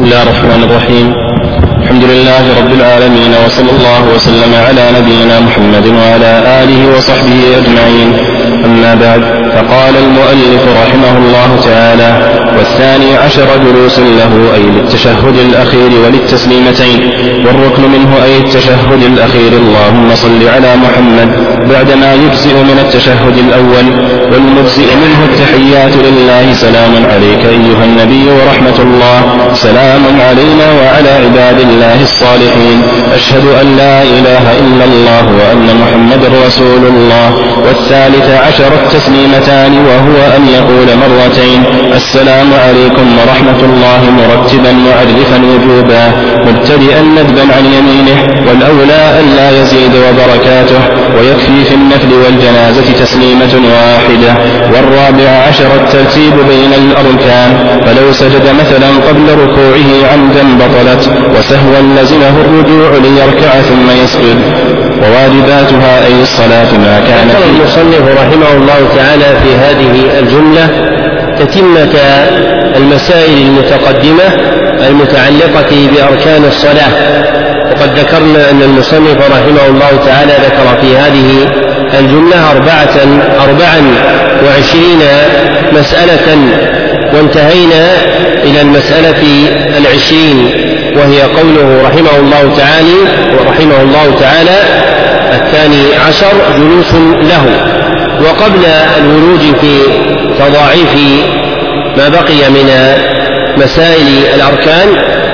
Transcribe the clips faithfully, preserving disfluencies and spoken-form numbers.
بسم الله الرحمن الرحيم. الحمد لله رب العالمين، وصلى الله وسلم على نبينا محمد وعلى آله وصحبه أجمعين. أما بعد، فقال المؤلف رحمه الله تعالى: والثاني عشر جلوس له، أي للتشهد الأخير وللتسليمتين، والركن منه أي التشهد الأخير اللهم صل على محمد، بعدما يجزئ من التشهد الأول، والمجزئ منه التحيات لله: سلام عليك أيها النبي ورحمة الله، سلام علينا وعلى عباد الله الصالحين، أشهد أن لا إله إلا الله وأن محمد رسول الله. والثالث عشر التسليمتان، وهو أن يقول مرتين: السلام عليكم ورحمة الله، مرتبا معرفا وجوبا، مبتدئا ندبا عن يمينه، والأولى أن لا يزيد وبركاته، ويكفي في النفل والجنازة تسليمة واحدة. والرابع عشر الترتيب بين الأركان، فلو سجد مثلا قبل ركوعه عمدا بطلت، وسهوا لزمه الرجوع ليركع ثم يسجد. وواجباتها أي الصلاة ما كان ذكر المصنف رحمه الله تعالى في هذه الجملة تتمة المسائل المتقدمة المتعلقة بأركان الصلاة. وقد ذكرنا أن المصنف رحمه الله تعالى ذكر في هذه الجملة أربعة أربعا وعشرين مسألة، وانتهينا إلى المسألة العشرين، وهي قوله رحمه الله تعالى ورحمه الله تعالى الثاني عشر جلوس له. وقبل الولوج في تضاعيف ما بقي من مسائل الأركان،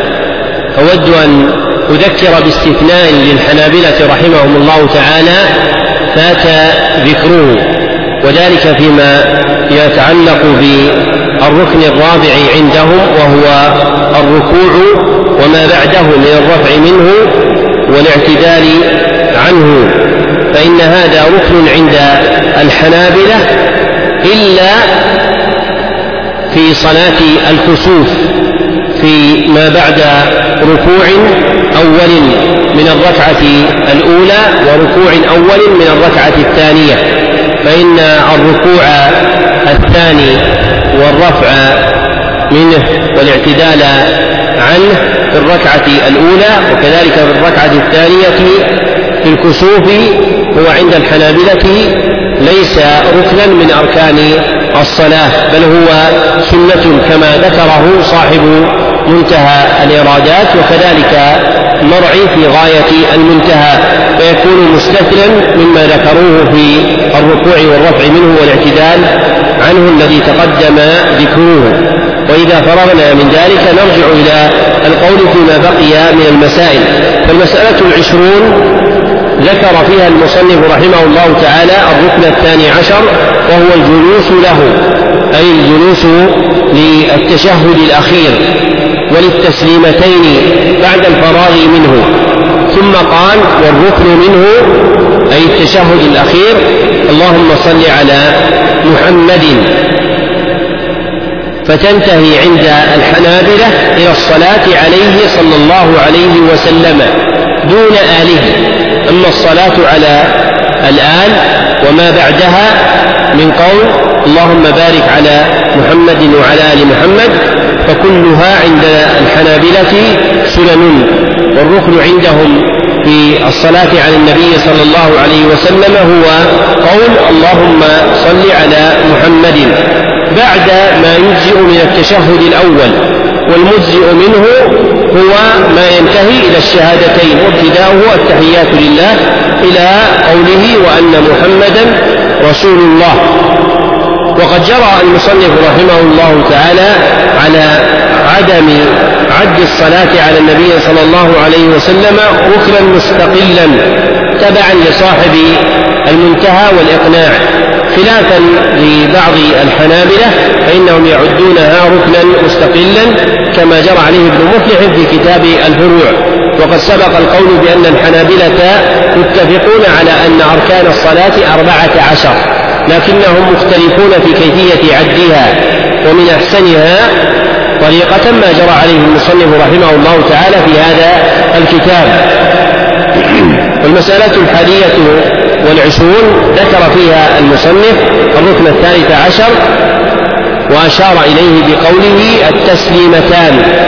أود أن أذكر باستثناء للحنابلة رحمهم الله تعالى فات ذكره، وذلك فيما يتعلق بالركن الرابع عندهم، وهو الركوع وما بعده من الرفع منه والاعتدال عنه، فإن هذا ركن عند الحنابلة إلا في صلاة الكسوف، في ما بعد ركوع أول من الركعة الأولى وركوع أول من الركعة الثانية، فإن الركوع الثاني والرفع منه والاعتدال عنه في الركعة الأولى، وكذلك في الركعة الثانية في الكسوف، هو عند الحنابلة ليس ركنا من أركان الصلاة، بل هو سنة كما ذكره صاحب منتهى الإرادات، وكذلك مرعي في غاية المنتهى، فيكون مستثنى مما ذكروه في الركوع والرفع منه والاعتدال عنه الذي تقدم ذكره. وإذا فرغنا من ذلك نرجع إلى القول فيما بقي من المسائل. فالمسألة العشرون ذكر فيها المصنف رحمه الله تعالى الركن الثاني عشر، وهو الجلوس له، أي الجلوس للتشهد الأخير وللتسليمتين بعد الفراغ منه. ثم قال: والركن منه أي التشهد الأخير اللهم صل على محمد، فتنتهي عند الحنابلة إلى الصلاة عليه صلى الله عليه وسلم دون آله. أما الصلاة على الآل وما بعدها من قول اللهم بارك على محمد وعلى آل محمد، فكلها عند الحنابلة سنن. والركن عندهم في الصلاة على النبي صلى الله عليه وسلم هو قول اللهم صل على محمد بعد ما يجزئ من التشهد الأول، والمجزئ منه هو ما ينتهي إلى الشهادتين، وابتداؤه التحيات لله إلى قوله وأن محمدا رسول الله. وقد جرى المصنف رحمه الله تعالى على عدم عد الصلاة على النبي صلى الله عليه وسلم ركنا مستقلا تبعا لصاحب المنتهى والإقناع، خلافا لبعض الحنابلة فإنهم يعدونها ركنا مستقلا كما جرى عليه ابن مفلح في كتاب الفروع. وقد سبق القول بأن الحنابلة متفقون على أن أركان الصلاة أربعة عشر، لكنهم مختلفون في كيفية عدها، ومن أحسنها طريقة ما جرى عليه المصنف رحمه الله تعالى في هذا الكتاب. والمسألة الحادية والعشرون ذكر فيها المصنف الركن الثالث عشر، وأشار إليه بقوله التسليمتان،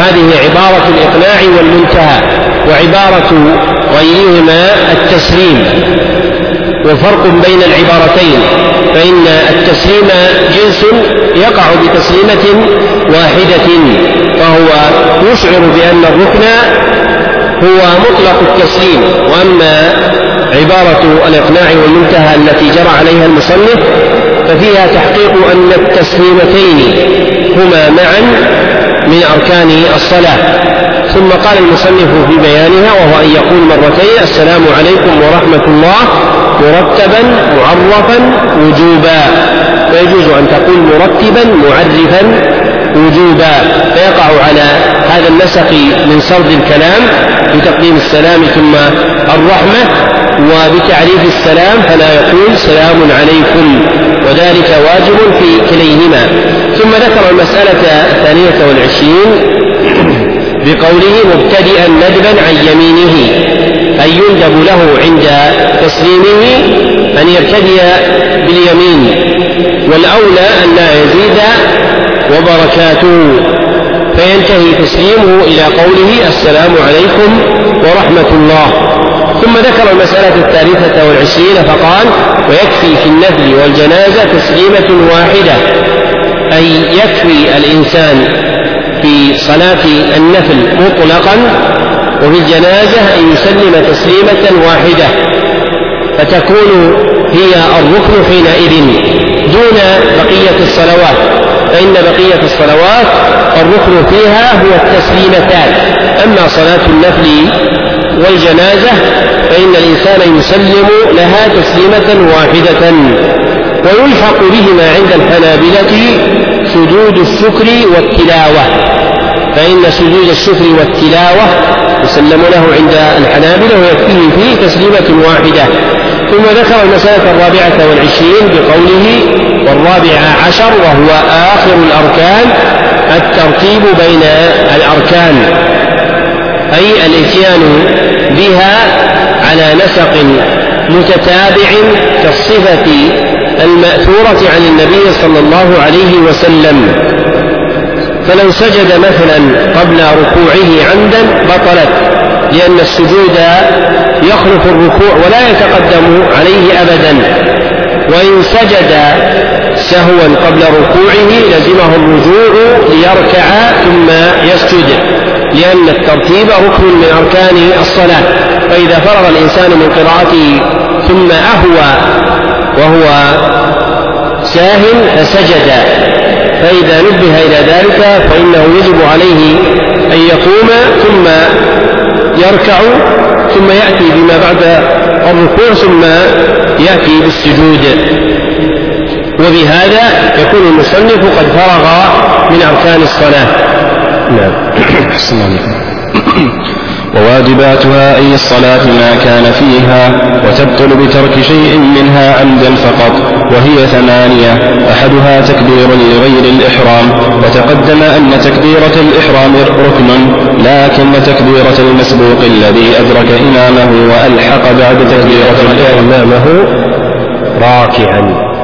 وهذه عبارة الإقناع والمنتهى، وعبارة غيرهما التسليم. وفرق بين العبارتين، فإن التسليم جنس يقع بتسليمة واحدة، فهو يشعر بأن الركن هو مطلق التسليم. وأما عبارة الإقناع والمنتهى التي جرى عليها المصنف ففيها تحقيق أن التسليمتين هما معا من أركان الصلاة. ثم قال المصنف في بيانها وهو أن يقول مرتين السلام عليكم ورحمة الله مرتبا معرفا وجوبا، ويجوز أن تقول مرتبا معرفا وجوبا، فيقع على هذا النسق من سرد الكلام بتقديم السلام ثم الرحمة، وبتعريف السلام فلا يقول سلام عليكم، وذلك واجب في كليهما. ثم ذكر المسألة الثانية والعشرين بقوله مبتدئا ندبا عن يمينه، أي يندب له عند تسليمه أن يبتدئ باليمين، والأولى أن لا يزيد وبركاته، فينتهي تسليمه إلى قوله السلام عليكم ورحمة الله. ثم ذكر المسألة الثالثة والعشرين فقال ويكفي في النفل والجنازة تسليمة واحدة، أي يكفي الإنسان في صلاة النفل مطلقا وفي الجنازة أن يسلم تسليمة واحدة، فتكون هي الركن حينئذ دون بقية الصلوات، فإن بقية الصلوات الركن فيها هو التسليمتان. أما صلاة النفل والجنازة فإن الإنسان يسلم لها تسليمة واحدة. ويلحق بهما عند الحنابلة سجود الشكر والتلاوة، فإن سجود الشكر والتلاوة يسلم له عند الحنابلة ويكفيه فيه تسليمة واحدة. ثم ذكر المسألة الرابعة والعشرين بقوله والرابع عشر وهو آخر الأركان الترتيب بين الأركان، أي الإتيان بها على نسق متتابع كالصفة المأثورة عن النبي صلى الله عليه وسلم. فلو سجد مثلا قبل ركوعه عمدا بطلت، لأن السجود يخلف الركوع ولا يتقدم عليه أبدا، وإن سجد سهوا قبل ركوعه لزمه الرجوع ليركع ثم يسجد، لأن الترتيب ركن من أركان الصلاة. فإذا فرغ الإنسان من قراءته ثم أهوى وهو ساهٍ فسجد، فإذا نبه إلى ذلك فإنه يجب عليه أن يقوم ثم يركع ثم يأتي بما بعد الركوع ثم يأتي بالسجود، وبهذا يكون المصنف قد فرغ من أركان الصلاة. نعم. وواجباتها أي الصلاة ما كان فيها، وتبطل بترك شيء منها عمدا فقط، وهي ثمانية، أحدها تكبير لغير الإحرام، وتقدم أن تكبيرة الإحرام ركن، لكن تكبيرة المسبوق الذي أدرك إمامه وألحق بعد تكبيرة إمامه راكعا.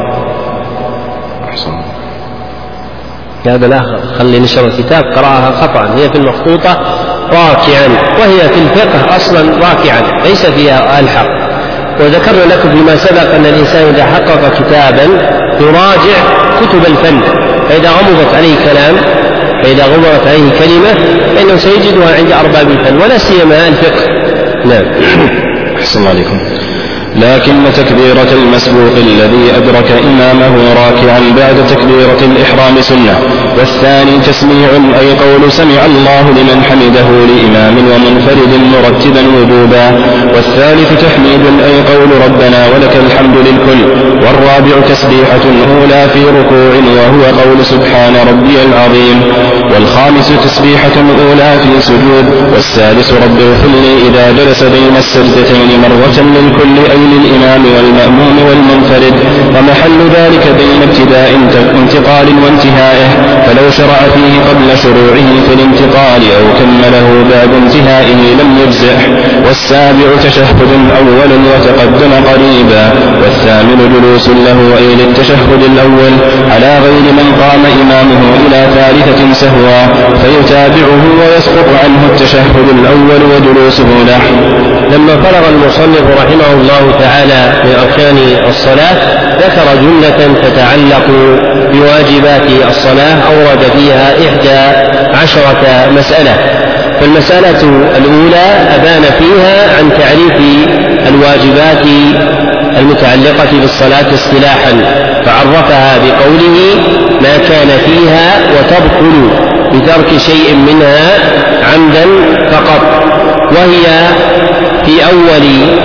هذا لا خلي نشر الكتاب قرأها خطأ، هي في المخطوطة راكعا، وهي في الفقه أصلا راكعا ليس فيها ألحق. وذكرنا لكم فيما سبق أن الإنسان إذا حقق كتابا يراجع كتب الفن، فإذا غمضت عليه كلام فإذا غمضت عليه كلمة فإنه سيجدها عند أرباب الفن ولا سيما الفقه. نعم. أحسن الله عليكم. لكن تكبيرة المسبوق الذي أدرك إمامه راكعا بعد تكبيرة الإحرام سنة، والثاني تسميع أي قول سمع الله لمن حمده لإمام ومنفرد مرتبا وجوبا، والثالث تحميد أي قول ربنا ولك الحمد للكل، والرابع تسبيحة أولى في ركوع وهو قول سبحان ربي العظيم، والخامس تسبيحة أولى في سجود، والسادس رب اغفر لي إذا جلس بين السجدتين مرة للكل أي للإمام والمأموم والمنفرد، ومحل ذلك بين ابتداء انتقال وانتهائه، فلو شرع فيه قبل شروعه في الانتقال أو كمله بعد انتهائه لم يجزئه. والسابع تشهد أول وتقدم قريبا، والثامن جلوس له أي للتشهد الأول على غير من قام إمامه إلى ثالثة سهوا، فيتابعه ويسقط عنه التشهد الأول وجلوسه له. لما فرغ المصنف رحمه الله تعالى من أركان الصلاة ذكر جملة تتعلق بواجبات الصلاة أورد فيها إحدى عشرة مسألة. فالمسألة الأولى أبان فيها عن تعريف الواجبات المتعلقة بالصلاة اصطلاحا، فعرفها بقوله ما كان فيها وتبطل بترك شيء منها عمدا فقط، وهي في أول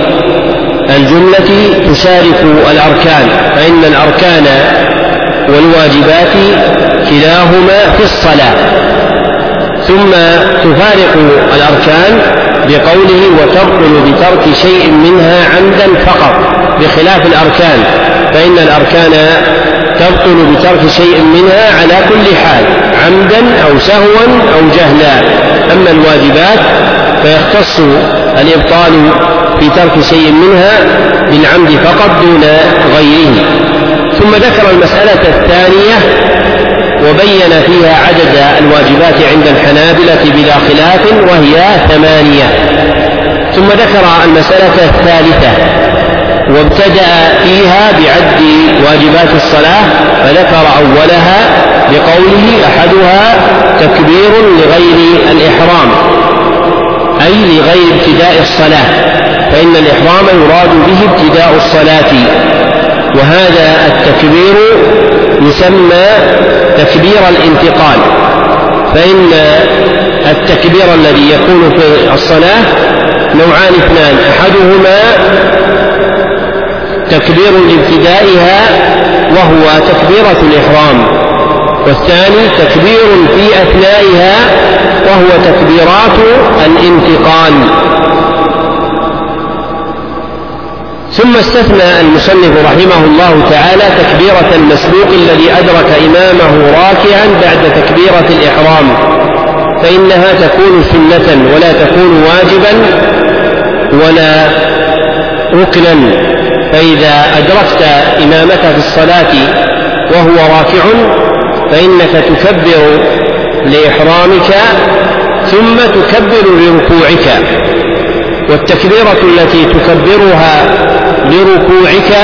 الجملة تشارك الأركان، فإن الأركان والواجبات كلاهما في الصلاة، ثم تفارق الأركان بقوله وتبطل بترك شيء منها عمدا فقط، بخلاف الأركان فإن الأركان تبطل بترك شيء منها على كل حال عمدا أو سهوا أو جهلا. أما الواجبات فيختص الإبطال في ترك شيء منها بالعمد فقط دون غيره. ثم ذكر المسألة الثانية وبين فيها عدد الواجبات عند الحنابلة بلا خلاف وهي ثمانية. ثم ذكر المسألة الثالثة وابتدأ فيها بعد واجبات الصلاة، فذكر أولها بقوله أحدها تكبير لغير الإحرام، أي لغير ابتداء الصلاة، فإن الإحرام يراد به ابتداء الصلاة، وهذا التكبير يسمى تكبير الانتقال، فإن التكبير الذي يكون في الصلاة نوعان اثنان، أحدهما تكبير لابتدائها وهو تكبيرة الإحرام، والثاني تكبير في أثنائها وهو تكبيرات الانتقال. ثم استثنى المصنف رحمه الله تعالى تكبيرة المسبوق الذي أدرك إمامه راكعا بعد تكبيرة الإحرام، فإنها تكون سنة ولا تكون واجبا ولا ركنا، فإذا أدركت إمامك في الصلاة وهو راكع فإنك تكبر لإحرامك ثم تكبر لركوعك، والتكبيرة التي تكبرها لركوعك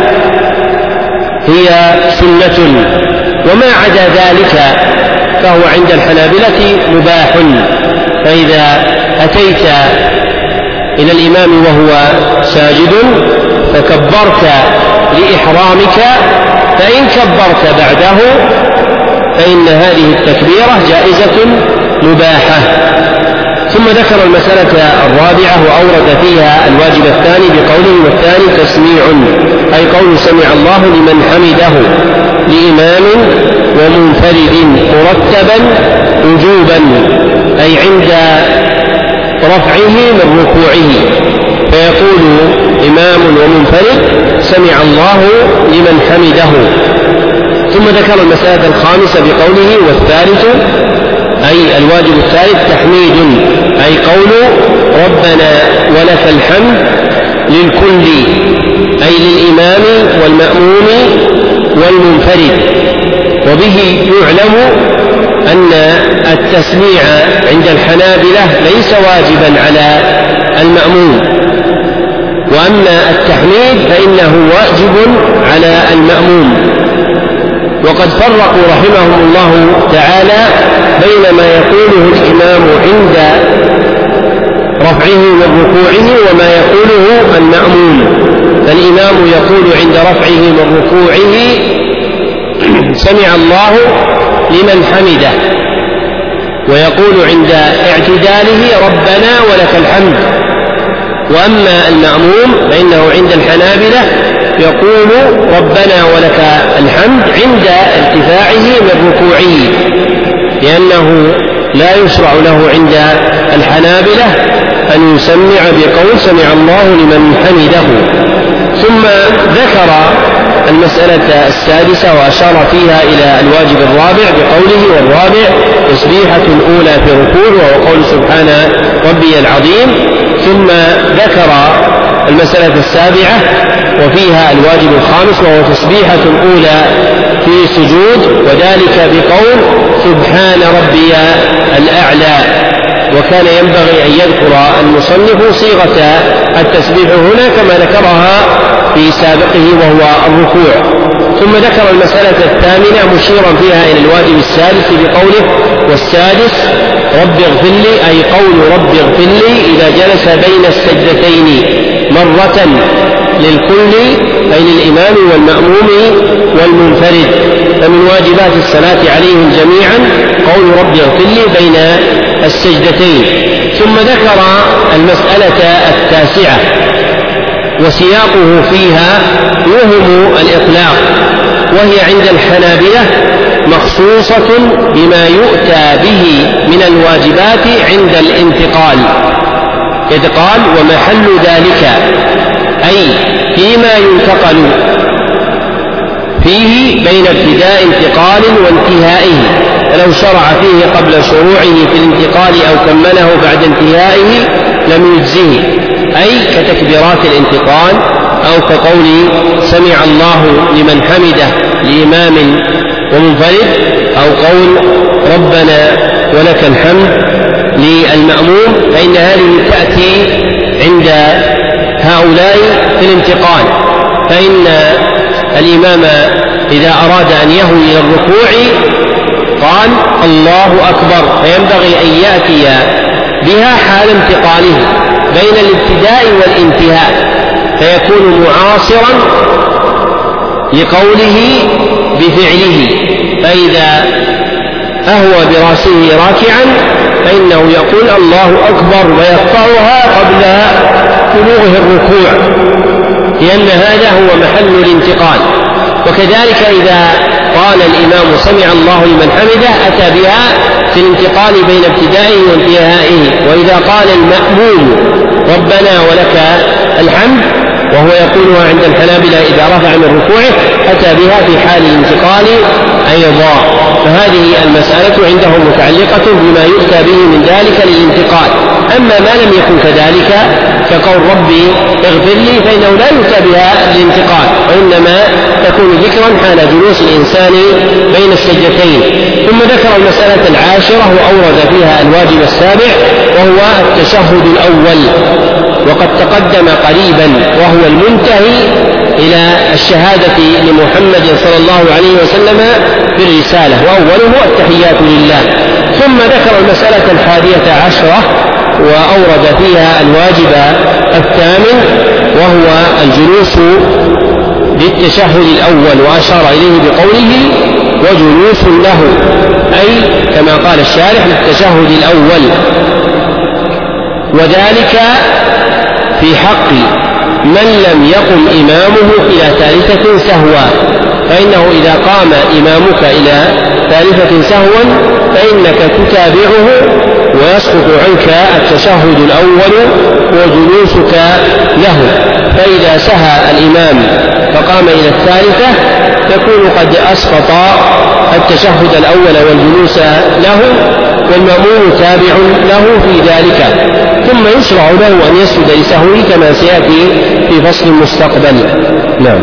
هي سنة، وما عدا ذلك فهو عند الحنابلة مباح. فإذا أتيت إلى الإمام وهو ساجد فكبرت لإحرامك، فإن كبرت بعده فإن هذه التكبيرة جائزة مباحة. ثم ذكر المسألة الرابعة وأورد فيها الواجب الثاني بقوله والثاني تسميع، أي قول سمع الله لمن حمده لإمام ومنفرد مرتبا وجوبا، أي عند رفعه من ركوعه، فيقول إمام ومنفرد سمع الله لمن حمده. ثم ذكر المسألة الخامسة بقوله والثالث، أي الواجب الثالث تحميد، أي قول ربنا ولك الحمد للكل، أي للإمام والمأموم والمنفرد. وبه يعلم أن التسميع عند الحنابلة ليس واجبا على المأموم، وأما التحميد فإنه واجب على المأموم. وقد فرقوا رحمهم الله تعالى بين ما يقوله الإمام عند رفعه من ركوعه وما يقوله المأموم. فالإمام يقول عند رفعه من ركوعه سمع الله لمن حمده، ويقول عند اعتداله ربنا ولك الحمد. وأما المأموم فإنه عند الحنابلة يقول ربنا ولك الحمد عند ارتفاعه من ركوعه، لأنه لا يشرع له عند الحنابلة أن يسمع بقول سمع الله لمن حمده. ثم ذكر المسألة السادسة وأشار فيها إلى الواجب الرابع بقوله: والرابع تسبيحة الأولى في ركوع، وهو قول سبحان ربي العظيم. ثم ذكر المسألة السابعة وفيها الواجب الخامس، وهو تسبيحة الأولى في سجود، وذلك بقول سبحان ربي الأعلى. وكان ينبغي أن يذكر المصنف صيغة التسبيح هنا كما ذكرها في سابقه وهو الركوع. ثم ذكر المسألة الثامنة مشيرا فيها إلى الواجب السادس بقوله: والسادس رب اغفر لي، أي قول رب اغفر لي إذا جلس بين السجدتين مرة للكل، أي للإمام والمأموم والمنفرد. فمن واجبات الصلاة عليهم جميعا قول رب اغفر لي بين السجدتين. ثم ذكر المسألة التاسعة وسياقه فيها يوهم الإطلاق، وهي عند الحنابلة مخصوصة بما يؤتى به من الواجبات عند الانتقال، إذ قال: ومحل ذلك، أي فيما ينتقل فيه بين ابتداء انتقال وانتهائه، فلو شرع فيه قبل شروعه في الانتقال أو كمله بعد انتهائه لم يجزه، أي كتكبيرات الانتقال، أو كقول سمع الله لمن حمده لإمام ومنفرد، أو قول ربنا ولك الحمد للمأموم، فإن هذه تأتي عند هؤلاء في الانتقال. فإن الإمام إذا أراد أن يهوي إلى الركوع قال الله أكبر، فينبغي أن يأتي بها حال انتقاله بين الابتداء والانتهاء، فيكون معاصرا لقوله بفعله. فإذا أهوى برأسه راكعا فإنه يقول الله أكبر ويقطعها قبل بلوغه الركوع، لأن هذا هو محل الانتقال. وكذلك إذا قال الإمام سمع الله لمن حمده أتى بها في الانتقال بين ابتدائه وانتهائه. وإذا قال المأموم ربنا ولك الحمد وهو يقولها عند الحنابلة إذا رفع من ركوعه أتى بها في حال الانتقال أيضا. فهذه المسألة عندهم متعلقة بما يؤتى به من ذلك للانتقال. أما ما لم يكن كذلك كقول ربي اغفر لي فإنه لا يؤتى بها الانتقال، وإنما تكون ذكرا حال جلوس الإنسان بين السجدتين. ثم ذكر المسألة العاشرة وأورد فيها الواجب السابع وهو التشهد الأول، وقد تقدم قريبا وهو المنتهي إلى الشهادة لمحمد صلى الله عليه وسلم بالرسالة، وأوله التحيات لله. ثم ذكر المسألة الحادية عشرة وأورد فيها الواجب الثامن وهو الجلوس للتشهد الأول، وأشار إليه بقوله وجلوس له، أي كما قال الشارح للتشهد الأول، وذلك في حق من لم يقم إمامه إلى ثالثة سهوا. فإنه إذا قام إمامك إلى ثالثة سهوا فإنك تتابعه ويسقط عنك التشهد الأول وجلوسك له. فإذا سهى الإمام فقام إلى الثالثة تكون قد أسقط التشهد الأول والجلوس له، والمأموم تابع له في ذلك. ثم يشرع له أن يسجد لسهوه كما سيأتي في فصل المستقبل. نعم.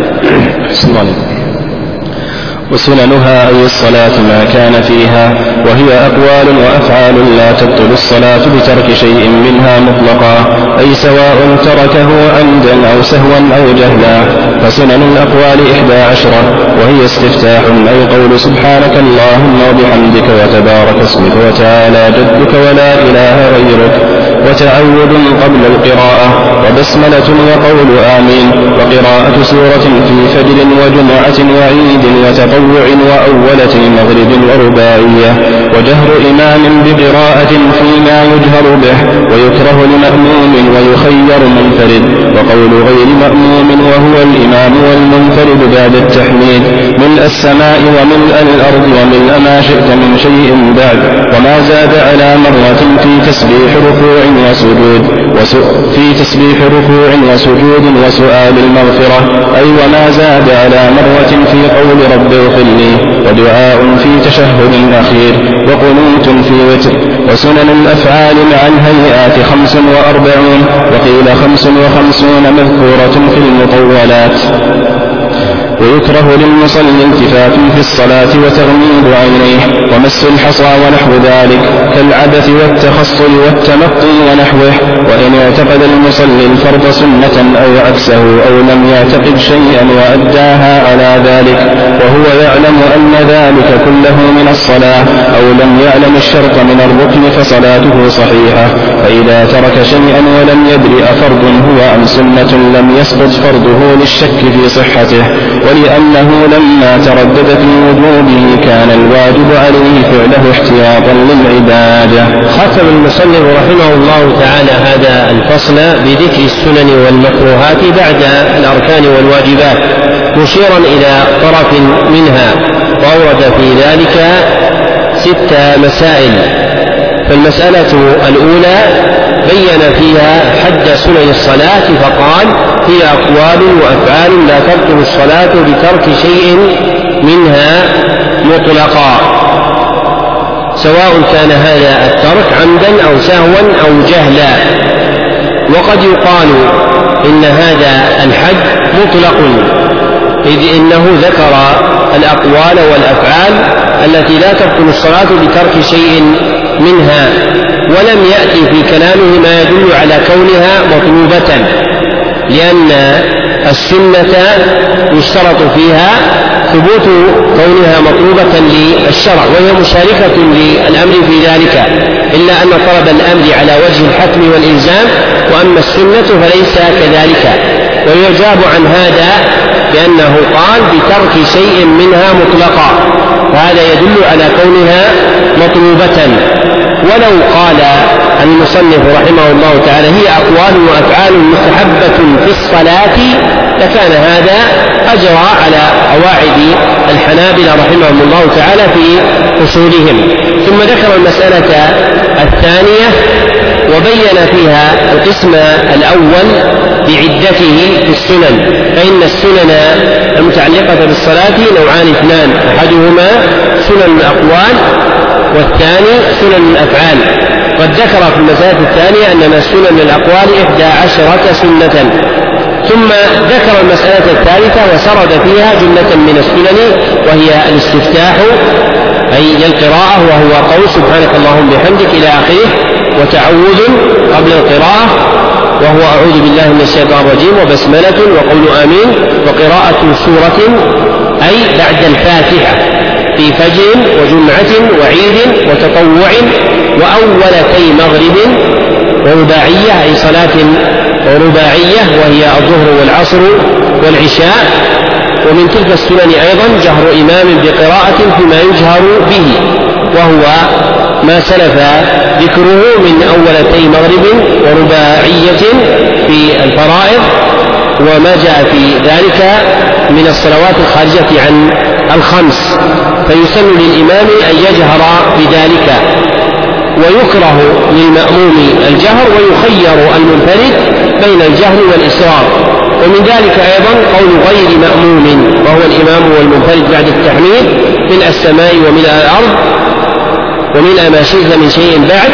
وسننها أي الصلاة ما كان فيها، وهي أقوال وأفعال لا تبطل الصلاة بترك شيء منها مطلقا، أي سواء تركه عمدا أو سهوا أو جهلا. فسنن الأقوال إحدى عشرة، وهي استفتاح أي قول سبحانك اللهم وبحمدك وتبارك اسمك وتعالى جدك ولا إله غيرك، وتعوذ قبل القراءة، وبسملة وقول آمين، وقراءة سورة في فجر وجمعة وعيد وتطوع وأولة المغرب ورباعية، وجهر إمام بقراءة فيما يجهر به، ويكره لمأموم ويخير منفرد، وقول غير مأموم وهو الإمام والمنفرد بعد التحميد ملء السماء وملء الأرض وملء ما شئت من شيء بعد، وما زاد على مرة في تسبيح ركوع وسجود في تسبيح ركوع وسجود وسؤال المغفرة، أي وما زاد على مرة في قول رب اغفر لي، ودعاء في تشهد أخير، وقنوت في وتر. وسنن الأفعال مع الهيئات خمس وأربعون، وقيل خمس وخمسون مذكورة في المطولات. ويكره للمصلي التفات في الصلاة وتغميض عينيه ومس الحصى ونحو ذلك كالعبث والتخصل والتمطي ونحوه، وإن اعتقد المصلي الفرض سنة أو عكسه أو لم يعتقد شيئا وأداها على ذلك وهو يعلم أن ذلك كله من الصلاة أو لم يعلم الشرط من الركن فصلاته صحيحة. فإذا ترك شيئا ولم يدري أفرض هو أم سنة لم يسقط فرضه للشك في صحته، ولأنه لما تردد في وجوبه كان الواجب عليه فعله احتياطا للعبادة. ختم المصنف رحمه الله تعالى هذا الفصل بذكر السنن والمكروهات بعد الأركان والواجبات مشيرا إلى طرف منها، وأورد في ذلك ست مسائل. فالمسألة الأولى بين فيها حد سنن الصلاة فقال هي أقوال وأفعال لا تبطل الصلاة بترك شيء منها مطلقا، سواء كان هذا الترك عمدا أو سهوا أو جهلا. وقد يقال إن هذا الحد مطلق، إذ إنه ذكر الأقوال والأفعال التي لا تبطل الصلاة بترك شيء منها، ولم يأتي في كلامه ما يدل على كونها مطلوبة، لأن السنة يشترط فيها ثبوت كونها مطلوبة للشرع وهي مشاركة للأمر في ذلك، إلا أن طلب الأمر على وجه الحتم والإلزام، وأما السنة فليس كذلك. ويجاب عن هذا بأنه قال بترك شيء منها مطلقا، فهذا يدل على كونها مطلوبة. ولو قال المصنف رحمه الله تعالى هي أقوال وأفعال مستحبة في الصلاة لكان هذا أجرى على قواعد الحنابلة رحمهم الله تعالى في أصولهم. ثم ذكر المسألة الثانية وبين فيها القسم الأول بعدته في السنن، فإن السنن المتعلقة بالصلاة نوعان اثنان، أحدهما سنن الأقوال والثاني سنن الأفعال. قد ذكر في المسألة الثانية أن سنن الأقوال إحدى عشرة سنة، ثم ذكر المسألة الثالثة وسرد فيها جملة من السنن وهي الاستفتاح أي القراءة وهو قول سبحانك اللهم بحمدك إلى آخره، وتعوذ قبل القراءة وهو أعوذ بالله من الشيطان الرجيم، وبسملة وقول آمين، وقراءة سورة أي بعد الفاتحة في فجر وجمعة وعيد وتطوع وأولتي مغرب ورباعية أي صلاة رباعية وهي الظهر والعصر والعشاء. ومن تلك السنن أيضا جهر إمام بقراءة فيما يجهر به، وهو ما سلف ذكره من أولتي مغرب ورباعية في الفرائض، وما جاء في ذلك من الصلوات الخارجة عن الخمس، فيسن للإمام أن يجهر بذلك، ويكره للمأموم الجهر، ويخير المنفرد بين الجهر والإسرار. ومن ذلك أيضا قول غير مأموم وهو الإمام والمنفرد بعد التحميد من السماء ومن الأرض ومن ما شئت من شيء بعد.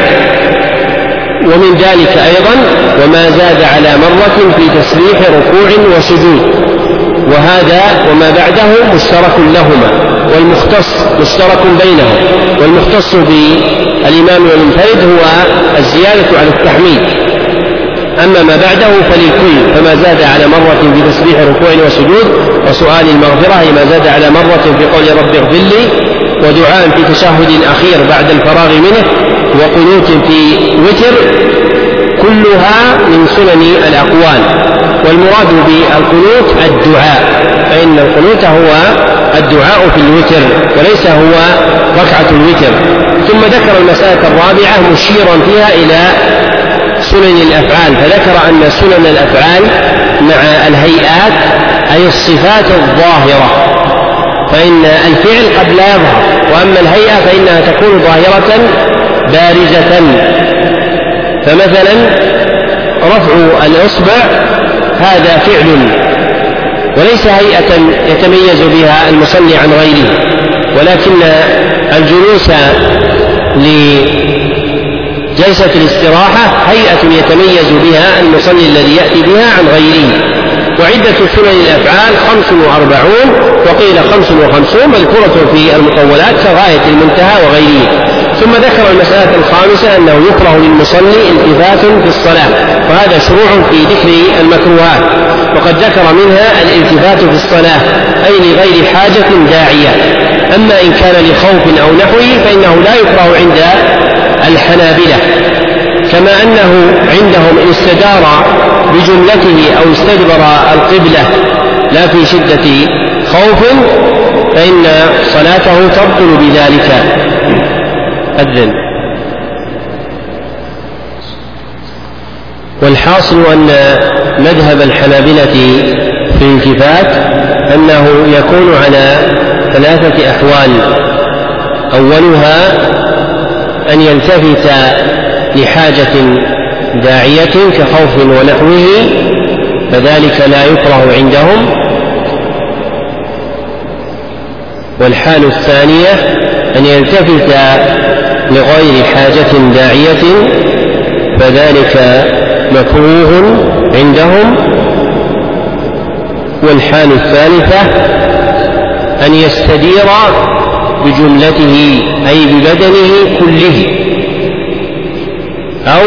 ومن ذلك أيضا وما زاد على مرة في تسبيح ركوع وسجود، وهذا وما بعده مشترك لهما، والمختص مشترك بينهم، والمختص بالإمام والمنفرد هو الزيادة على التحميد، أما ما بعده فللكل، فما زاد على مرة في تسبيح ركوع وسجود وسؤال المغفرة ما زاد على مرة في قول رب اغفر لي، ودعاء في تشهد أخير بعد الفراغ منه، وقنوت في وتر، كلها من سنن الأقوال. والمراد بالقنوت الدعاء، فإن القنوت هو الدعاء في الوتر وليس هو ركعة الوتر. ثم ذكر المسألة الرابعة مشيرا فيها إلى سنن الأفعال، فذكر أن سنن الأفعال مع الهيئات أي الصفات الظاهرة، فإن الفعل قد لا يظهر، وأما الهيئة فإنها تكون ظاهرة بارزة. فمثلا رفع الإصبع هذا فعل وليس هيئة يتميز بها المصلي عن غيره، ولكن الجلوس لجلسة الاستراحة هيئة يتميز بها المصلي الذي يأتي بها عن غيره. وعدة سنن الأفعال خمس وأربعون وقيل خمس وخمسون مذكورة في المطولات كغاية المنتهى وغيره. ثم ذكر المسألة الخامسة أنه يكره للمصلي التفات في الصلاة، وهذا شروع في ذكر المكروهات، وقد ذكر منها الالتفات في الصلاة أي لغير حاجة داعية. أما إن كان لخوف أو نحوه فإنه لا يكره عند الحنابلة، كما أنه عندهم إن استدار بجملته أو استدبر القبلة لا في شدة خوف فإن صلاته تبطل بذلك. أذن. والحاصل أن مذهب الحنابلة في الالتفات أنه يكون على ثلاثة أحوال: أولها أن يلتفت لحاجة داعية كخوف ونحوه فذلك لا يكره عندهم. والحال الثانية أن يلتفت لغير حاجة داعية فذلك مكروه عندهم. والحال الثالثة أن يستدير بجملته أي ببدنه كله، أو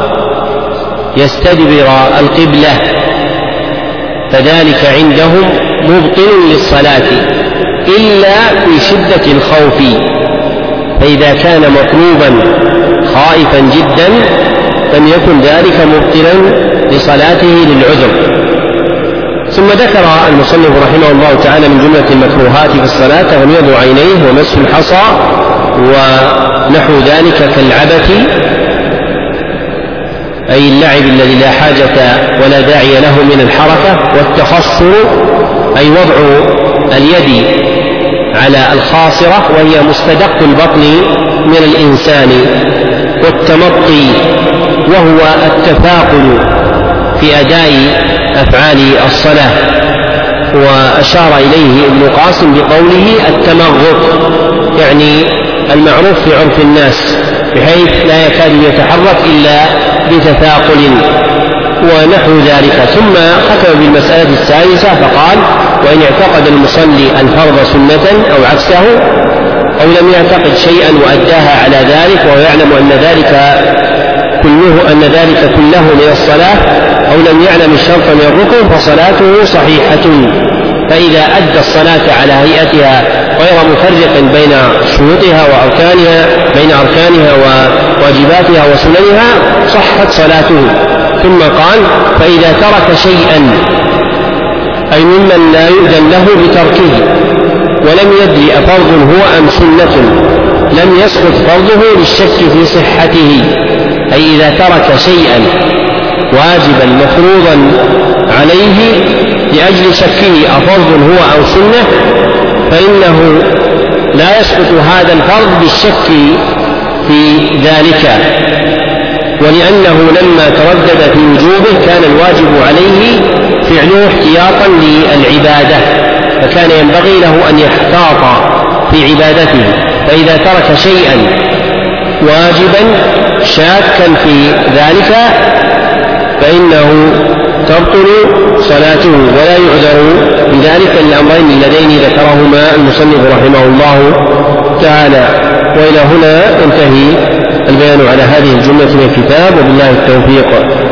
يستدبر القبلة فذلك عندهم مبطل للصلاة إلا في شدة الخوف، فإذا كان مطلوبا خائفا جدا لم يكن ذلك مبطلا لصلاته للعذر. ثم ذكر المصنف رحمه الله تعالى من جملة المكروهات في الصلاة تغميض عينيه ومس الحصى ونحو ذلك كالعبث أي اللعب الذي لا حاجة ولا داعي له من الحركة، والتخصر أي وضع اليد على الخاصرة وهي مستدق البطن من الإنسان، والتمطي وهو التفاقل في أداء أفعال الصلاة، وأشار إليه ابن قاسم بقوله التمغط، يعني المعروف في عرف الناس بحيث لا يكاد يتحرك إلا بتثاقل ونحو ذلك. ثم ختم بالمسألة السادسة فقال: وإن اعتقد المصلي الفرض سنة أو عكسه أو لم يعتقد شيئا وأداها على ذلك وهو يعلم أن ذلك كله أن ذلك كله من الصلاة أو لم يعلم الشرط من الركن فصلاته صحيحة. فإذا أدى الصلاة على هيئتها غير مفرق بين شروطها وأركانها بين أركانها وواجباتها وسننها صحت صلاته. ثم قال: فإذا ترك شيئا أي ممن لا يؤذن له بتركه ولم يدري أفرض هو أم سنة لم يسقط فرضه للشك في صحته، أي إذا ترك شيئا واجبا مفروضا عليه لأجل شكه أفرض هو أو سنة فإنه لا يسقط هذا الفرض بالشك في ذلك، ولأنه لما تردد في وجوبه كان الواجب عليه فعله احتياطا للعبادة، فكان ينبغي له أن يحتاط في عبادته. فإذا ترك شيئا واجبا شاكا في ذلك فإنه تبطل صلاته ولا يعذر بذلك الأمرين اللذين ذكرهما المصنف رحمه الله تعالى. وإلى هنا انتهي البيان على هذه الجملة من الكتاب، وبالله التوفيق.